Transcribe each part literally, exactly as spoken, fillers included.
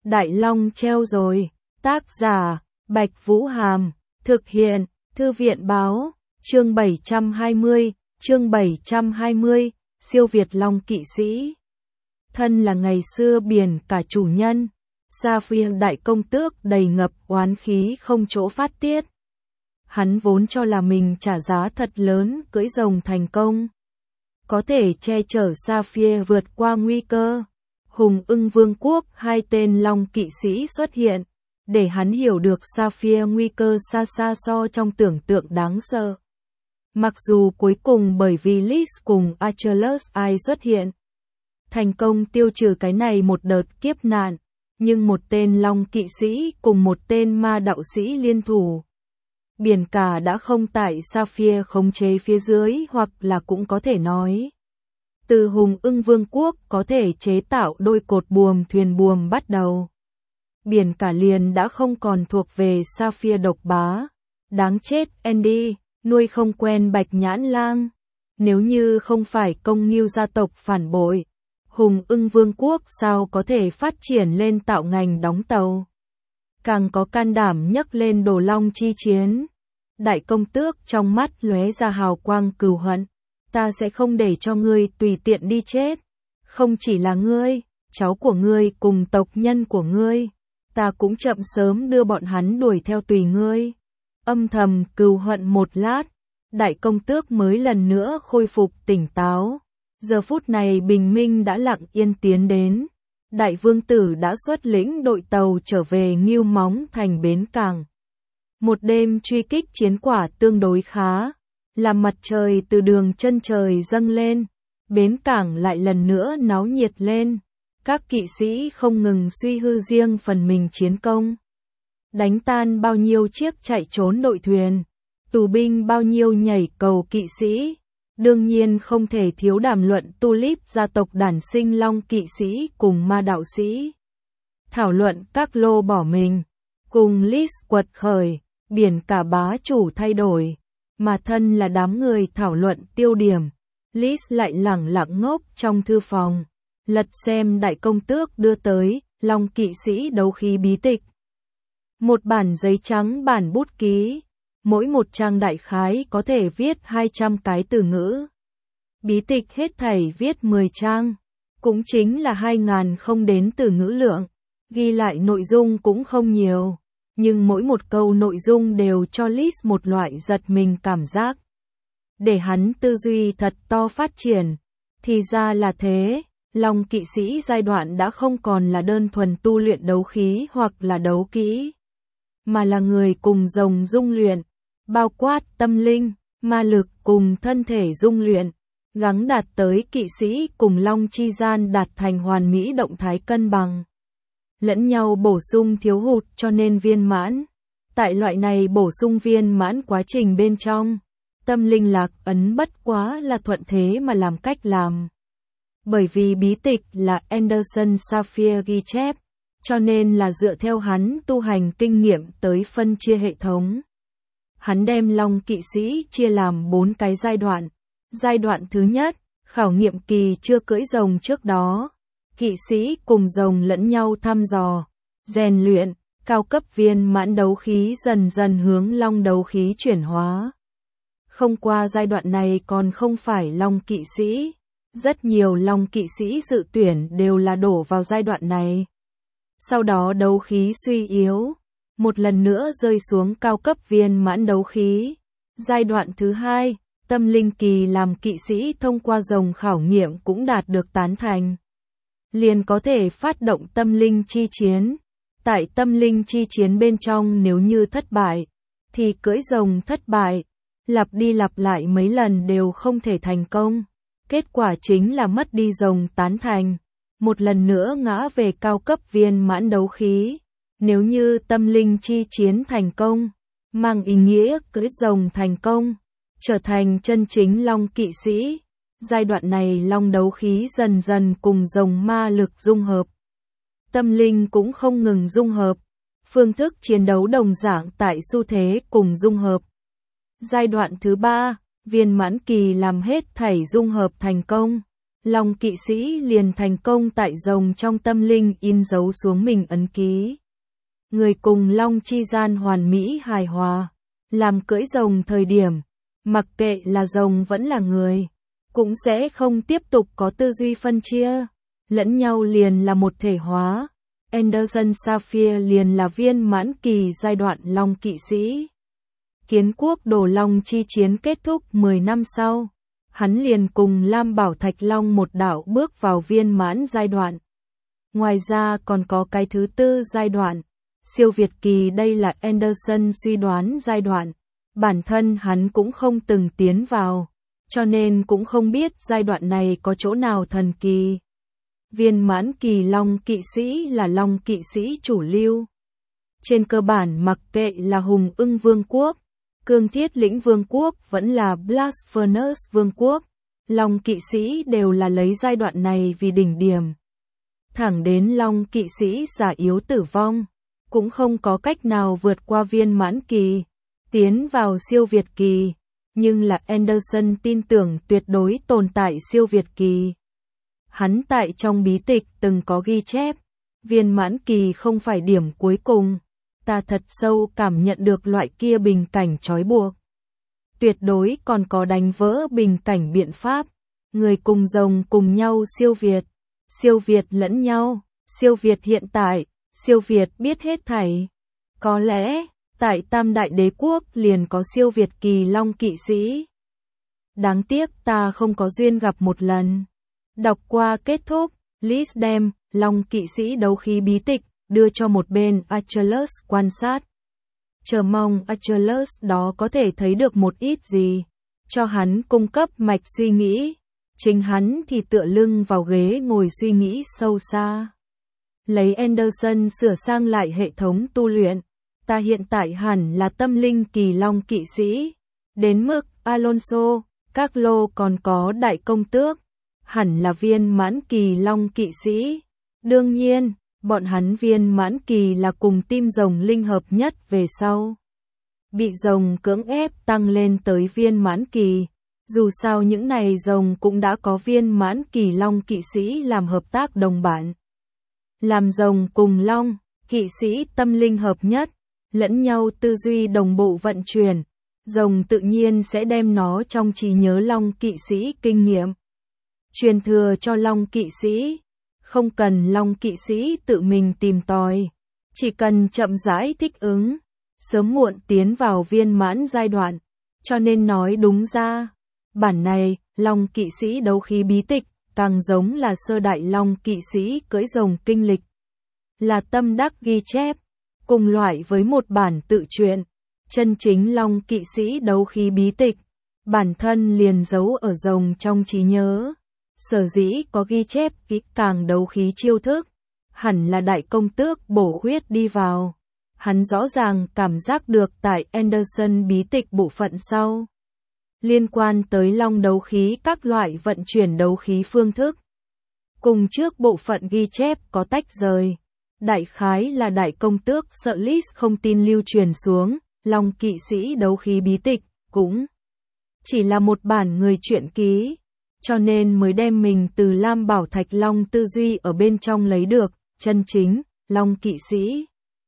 Đại Long treo rồi. Tác giả, Bạch Vũ Hàm. Thực hiện, Thư viện Báo. Chương bảy trăm hai mươi, chương bảy trăm hai mươi, siêu Việt Long kỵ sĩ. Thân là ngày xưa biển cả chủ nhân, Sapphire đại công tước đầy ngập oán khí không chỗ phát tiết. Hắn vốn cho là mình trả giá thật lớn cưỡi rồng thành công, có thể che chở Sapphire vượt qua nguy cơ. Hùng Ưng Vương quốc hai tên Long kỵ sĩ xuất hiện, để hắn hiểu được Sapphire nguy cơ xa xa so trong tưởng tượng đáng sợ. Mặc dù cuối cùng bởi vì Liz cùng Achilles ai xuất hiện, thành công tiêu trừ cái này một đợt kiếp nạn, nhưng một tên Long kỵ sĩ cùng một tên ma đạo sĩ liên thủ, biển cả đã không tại Sapphire khống chế phía dưới, hoặc là cũng có thể nói, từ Hùng Ưng Vương quốc có thể chế tạo đôi cột buồm thuyền buồm bắt đầu, biển cả liền đã không còn thuộc về Sapphire độc bá. Đáng chết Andy, nuôi không quen Bạch Nhãn Lang. Nếu như không phải công nghiêu gia tộc phản bội, Hùng Ưng Vương quốc sao có thể phát triển lên tạo ngành đóng tàu, càng có can đảm nhấc lên đồ long chi chiến. Đại công tước trong mắt lóe ra hào quang cừu hận. Ta sẽ không để cho ngươi tùy tiện đi chết. Không chỉ là ngươi, cháu của ngươi cùng tộc nhân của ngươi, ta cũng chậm sớm đưa bọn hắn đuổi theo tùy ngươi. Âm thầm cừu hận một lát, đại công tước mới lần nữa khôi phục tỉnh táo. Giờ phút này bình minh đã lặng yên tiến đến. Đại vương tử đã xuất lĩnh đội tàu trở về Ngưu Móng thành bến cảng. Một đêm truy kích chiến quả tương đối khá, làm mặt trời từ đường chân trời dâng lên, bến cảng lại lần nữa náo nhiệt lên. Các kỵ sĩ không ngừng suy hư riêng phần mình chiến công, đánh tan bao nhiêu chiếc chạy trốn đội thuyền, tù binh bao nhiêu nhảy cầu kỵ sĩ. Đương nhiên không thể thiếu đàm luận Tulip gia tộc đản sinh Long kỵ sĩ cùng ma đạo sĩ. Thảo luận các lô bỏ mình, cùng Liz quật khởi, biển cả bá chủ thay đổi, mà thân là đám người thảo luận tiêu điểm. Liz lại lẳng lặng ngốc trong thư phòng, lật xem đại công tước đưa tới Long kỵ sĩ đấu khí bí tịch. Một bản giấy trắng bản bút ký, mỗi một trang đại khái có thể viết hai trăm cái từ ngữ. Bí tịch hết thảy viết mười trang, cũng chính là hai nghìn không đến từ ngữ lượng, ghi lại nội dung cũng không nhiều, nhưng mỗi một câu nội dung đều cho Liz một loại giật mình cảm giác, để hắn tư duy thật to phát triển. Thì ra là thế, Long kỵ sĩ giai đoạn đã không còn là đơn thuần tu luyện đấu khí hoặc là đấu kỹ, mà là người cùng rồng dung luyện, bao quát tâm linh, ma lực cùng thân thể dung luyện, gắng đạt tới kỵ sĩ cùng long chi gian đạt thành hoàn mỹ động thái cân bằng, lẫn nhau bổ sung thiếu hụt cho nên viên mãn. Tại loại này bổ sung viên mãn quá trình bên trong, tâm linh lạc ấn bất quá là thuận thế mà làm cách làm. Bởi vì bí tịch là Anderson Sapphire ghi chép, cho nên là dựa theo hắn tu hành kinh nghiệm tới phân chia hệ thống. Hắn đem Long kỵ sĩ chia làm bốn cái giai đoạn. Giai đoạn thứ nhất, khảo nghiệm kỳ chưa cưỡi rồng trước đó. Kỵ sĩ cùng rồng lẫn nhau thăm dò, rèn luyện, cao cấp viên mãn đấu khí dần dần hướng Long đấu khí chuyển hóa. Không qua giai đoạn này còn không phải Long kỵ sĩ. Rất nhiều Long kỵ sĩ dự tuyển đều là đổ vào giai đoạn này. Sau đó đấu khí suy yếu, một lần nữa rơi xuống cao cấp viên mãn đấu khí. Giai đoạn thứ hai, tâm linh kỳ làm kỵ sĩ thông qua rồng khảo nghiệm cũng đạt được tán thành, liền có thể phát động tâm linh chi chiến. Tại tâm linh chi chiến bên trong nếu như thất bại, thì cưỡi rồng thất bại, lặp đi lặp lại mấy lần đều không thể thành công. Kết quả chính là mất đi rồng tán thành, một lần nữa ngã về cao cấp viên mãn đấu khí. Nếu như tâm linh chi chiến thành công, mang ý nghĩa cưỡi rồng thành công, trở thành chân chính Long kỵ sĩ. Giai đoạn này Long đấu khí dần dần cùng rồng ma lực dung hợp, tâm linh cũng không ngừng dung hợp, phương thức chiến đấu đồng dạng tại xu thế cùng dung hợp. Giai đoạn thứ ba, viên mãn kỳ làm hết thảy dung hợp thành công, Long kỵ sĩ liền thành công tại rồng trong tâm linh in dấu xuống mình ấn ký. Người cùng long chi gian hoàn mỹ hài hòa, làm cưỡi rồng thời điểm, mặc kệ là rồng vẫn là người, cũng sẽ không tiếp tục có tư duy phân chia, lẫn nhau liền là một thể hóa. Anderson Sapphire liền là viên mãn kỳ giai đoạn long kỵ sĩ. Kiến quốc đồ long chi chiến kết thúc mười năm sau, hắn liền cùng Lam Bảo Thạch Long một đạo bước vào viên mãn giai đoạn. Ngoài ra còn có cái thứ tư giai đoạn, siêu việt kỳ, đây là Anderson suy đoán giai đoạn. Bản thân hắn cũng không từng tiến vào, cho nên cũng không biết giai đoạn này có chỗ nào thần kỳ. Viên mãn kỳ long kỵ sĩ là long kỵ sĩ chủ lưu. Trên cơ bản mặc kệ là Hùng Ưng Vương quốc, Cương Thiết Lĩnh Vương quốc vẫn là Blast Furnace Vương quốc, long kỵ sĩ đều là lấy giai đoạn này vì đỉnh điểm. Thẳng đến long kỵ sĩ già yếu tử vong, cũng không có cách nào vượt qua viên mãn kỳ, tiến vào siêu việt kỳ, nhưng là Anderson tin tưởng tuyệt đối tồn tại siêu việt kỳ. Hắn tại trong bí tịch từng có ghi chép, viên mãn kỳ không phải điểm cuối cùng, ta thật sâu cảm nhận được loại kia bình cảnh trói buộc. Tuyệt đối còn có đánh vỡ bình cảnh biện pháp, người cùng rồng cùng nhau siêu việt, siêu việt lẫn nhau, siêu việt hiện tại, siêu việt biết hết thảy. Có lẽ, tại Tam Đại Đế Quốc liền có siêu việt kỳ long kỵ sĩ. Đáng tiếc ta không có duyên gặp một lần. Đọc qua kết thúc, Liz đem long kỵ sĩ đấu khí bí tịch đưa cho một bên Achilles quan sát. Chờ mong Achilles đó có thể thấy được một ít gì, cho hắn cung cấp mạch suy nghĩ. Chính hắn thì tựa lưng vào ghế ngồi suy nghĩ sâu xa. Lấy Anderson sửa sang lại hệ thống tu luyện. Ta hiện tại hẳn là tâm linh kỳ long kỵ sĩ. Đến mức Alonso, Carlo còn có đại công tước, hẳn là viên mãn kỳ long kỵ sĩ. Đương nhiên, bọn hắn viên mãn kỳ là cùng tim rồng linh hợp nhất về sau. Bị rồng cưỡng ép tăng lên tới viên mãn kỳ. Dù sao những này rồng cũng đã có viên mãn kỳ long kỵ sĩ làm hợp tác đồng bạn. Làm rồng cùng long, kỵ sĩ tâm linh hợp nhất, lẫn nhau tư duy đồng bộ vận chuyển, rồng tự nhiên sẽ đem nó trong trí nhớ long kỵ sĩ kinh nghiệm. Truyền thừa cho long kỵ sĩ, không cần long kỵ sĩ tự mình tìm tòi, chỉ cần chậm rãi thích ứng, sớm muộn tiến vào viên mãn giai đoạn. Cho nên nói đúng ra, bản này, long kỵ sĩ đấu khí bí tịch, càng giống là sơ đại long kỵ sĩ cưỡi rồng kinh lịch. Là tâm đắc ghi chép, cùng loại với một bản tự truyện, chân chính long kỵ sĩ đấu khí bí tịch, bản thân liền giấu ở rồng trong trí nhớ. Sở dĩ có ghi chép kỹ càng đấu khí chiêu thức, hẳn là đại công tước bổ huyết đi vào. Hắn rõ ràng cảm giác được tại Anderson bí tịch bộ phận sau. Liên quan tới long đấu khí các loại vận chuyển đấu khí phương thức. Cùng trước bộ phận ghi chép có tách rời. Đại khái là đại công tước sợ Liz không tin lưu truyền xuống, long kỵ sĩ đấu khí bí tịch, cũng chỉ là một bản người truyện ký. Cho nên mới đem mình từ Lam Bảo Thạch Long tư duy ở bên trong lấy được, chân chính, long kỵ sĩ.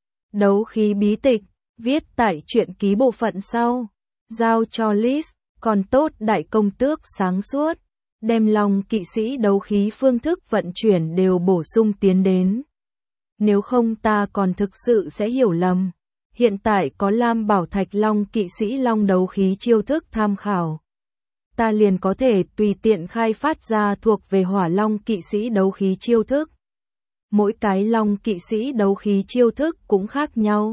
Đấu khí bí tịch, viết tại truyện ký bộ phận sau, giao cho Liz, còn tốt đại công tước sáng suốt, đem long kỵ sĩ đấu khí phương thức vận chuyển đều bổ sung tiến đến. Nếu không ta còn thực sự sẽ hiểu lầm. Hiện tại có Lam Bảo Thạch Long kỵ sĩ long đấu khí chiêu thức tham khảo. Ta liền có thể tùy tiện khai phát ra thuộc về hỏa long kỵ sĩ đấu khí chiêu thức. Mỗi cái long kỵ sĩ đấu khí chiêu thức cũng khác nhau.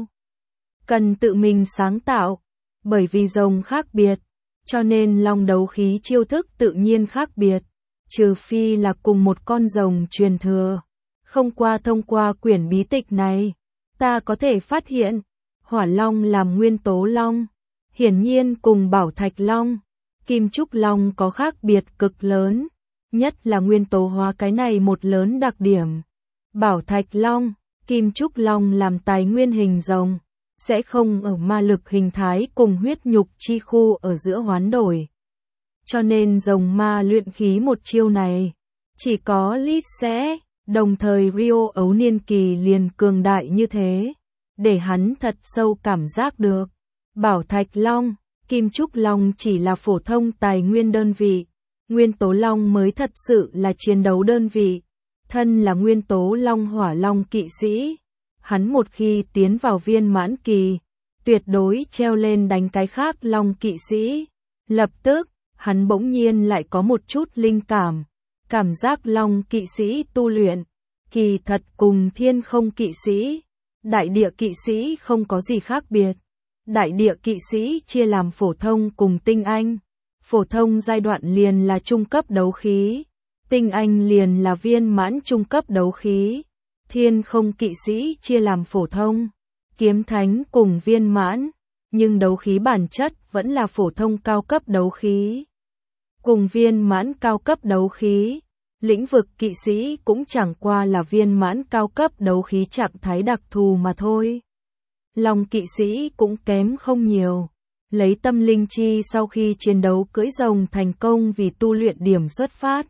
Cần tự mình sáng tạo, bởi vì rồng khác biệt, cho nên long đấu khí chiêu thức tự nhiên khác biệt, trừ phi là cùng một con rồng truyền thừa. Không qua thông qua quyển bí tịch này, ta có thể phát hiện, hỏa long làm nguyên tố long, hiển nhiên cùng bảo thạch long, kim trúc long có khác biệt cực lớn, nhất là nguyên tố hóa cái này một lớn đặc điểm. Bảo thạch long, kim trúc long làm tài nguyên hình rồng, sẽ không ở ma lực hình thái cùng huyết nhục chi khu ở giữa hoán đổi. Cho nên rồng ma luyện khí một chiêu này, Chỉ có Lit sẽ, đồng thời Rio ấu niên kỳ liền cường đại như thế, để hắn thật sâu cảm giác được. Bảo Thạch Long, Kim Trúc Long chỉ là phổ thông tài nguyên đơn vị, Nguyên tố Long mới thật sự là chiến đấu đơn vị. Thân là Nguyên tố Long Hỏa Long kỵ sĩ, hắn một khi tiến vào viên mãn kỳ, tuyệt đối treo lên đánh cái khác Long kỵ sĩ. Lập tức, hắn bỗng nhiên lại có một chút linh cảm, cảm giác Long kỵ sĩ tu luyện, kỳ thật cùng thiên không kỵ sĩ, đại địa kỵ sĩ không có gì khác biệt. Đại địa kỵ sĩ chia làm phổ thông cùng tinh anh. Phổ thông giai đoạn liền là trung cấp đấu khí, tinh anh liền là viên mãn trung cấp đấu khí. Thiên không kỵ sĩ chia làm phổ thông, kiếm thánh cùng viên mãn, nhưng đấu khí bản chất vẫn là phổ thông cao cấp đấu khí. Cùng viên mãn cao cấp đấu khí, lĩnh vực kỵ sĩ cũng chẳng qua là viên mãn cao cấp đấu khí trạng thái đặc thù mà thôi. Long kỵ sĩ cũng kém không nhiều. Lấy tâm linh chi sau khi chiến đấu cưỡi rồng thành công vì tu luyện điểm xuất phát.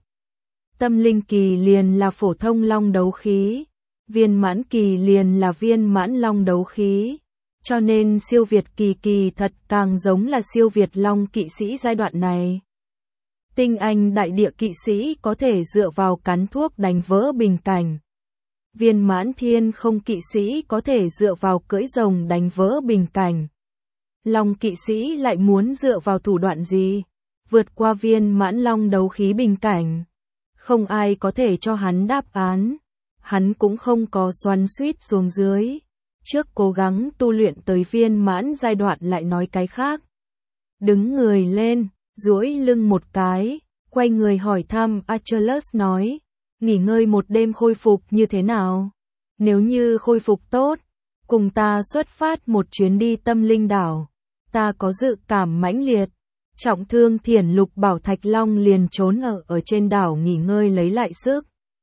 Tâm linh kỳ liền là phổ thông long đấu khí, viên mãn kỳ liền là viên mãn long đấu khí. Cho nên siêu việt kỳ kỳ thật càng giống là siêu việt long kỵ sĩ giai đoạn này. Tinh anh đại địa kỵ sĩ có thể dựa vào cắn thuốc đánh vỡ bình cảnh. Viên mãn thiên không kỵ sĩ có thể dựa vào cưỡi rồng đánh vỡ bình cảnh. Long kỵ sĩ lại muốn dựa vào thủ đoạn gì? Vượt qua viên mãn long đấu khí bình cảnh. Không ai có thể cho hắn đáp án. Hắn cũng không có xoắn xuýt xuống dưới. Trước cố gắng tu luyện tới viên mãn giai đoạn lại nói cái khác. Đứng người lên, duỗi lưng một cái, quay người hỏi thăm Achilles nói. Nghỉ ngơi một đêm khôi phục như thế nào? Nếu như khôi phục tốt, cùng ta xuất phát một chuyến đi tâm linh đảo. Ta có dự cảm mãnh liệt. Trọng thương Thiển Lục Bảo Thạch Long liền trốn ở ở trên đảo nghỉ ngơi lấy lại sức.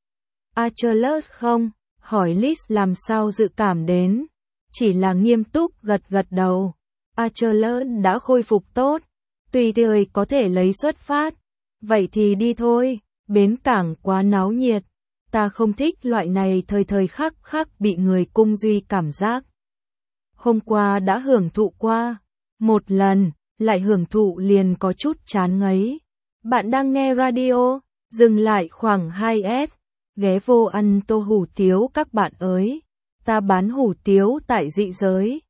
Achilles không, hỏi Lis làm sao dự cảm đến. Chỉ là nghiêm túc gật gật đầu. Achilles đã khôi phục tốt. Tùy thời có thể lấy xuất phát. Vậy thì đi thôi. Bến cảng quá náo nhiệt. Ta không thích loại này thời thời khắc khắc bị người cung duy cảm giác. Hôm qua đã hưởng thụ qua. Một lần, lại hưởng thụ liền có chút chán ngấy. Bạn đang nghe radio, dừng lại khoảng hai S. Ghé vô ăn tô hủ tiếu các bạn ơi. Ta bán hủ tiếu tại dị giới.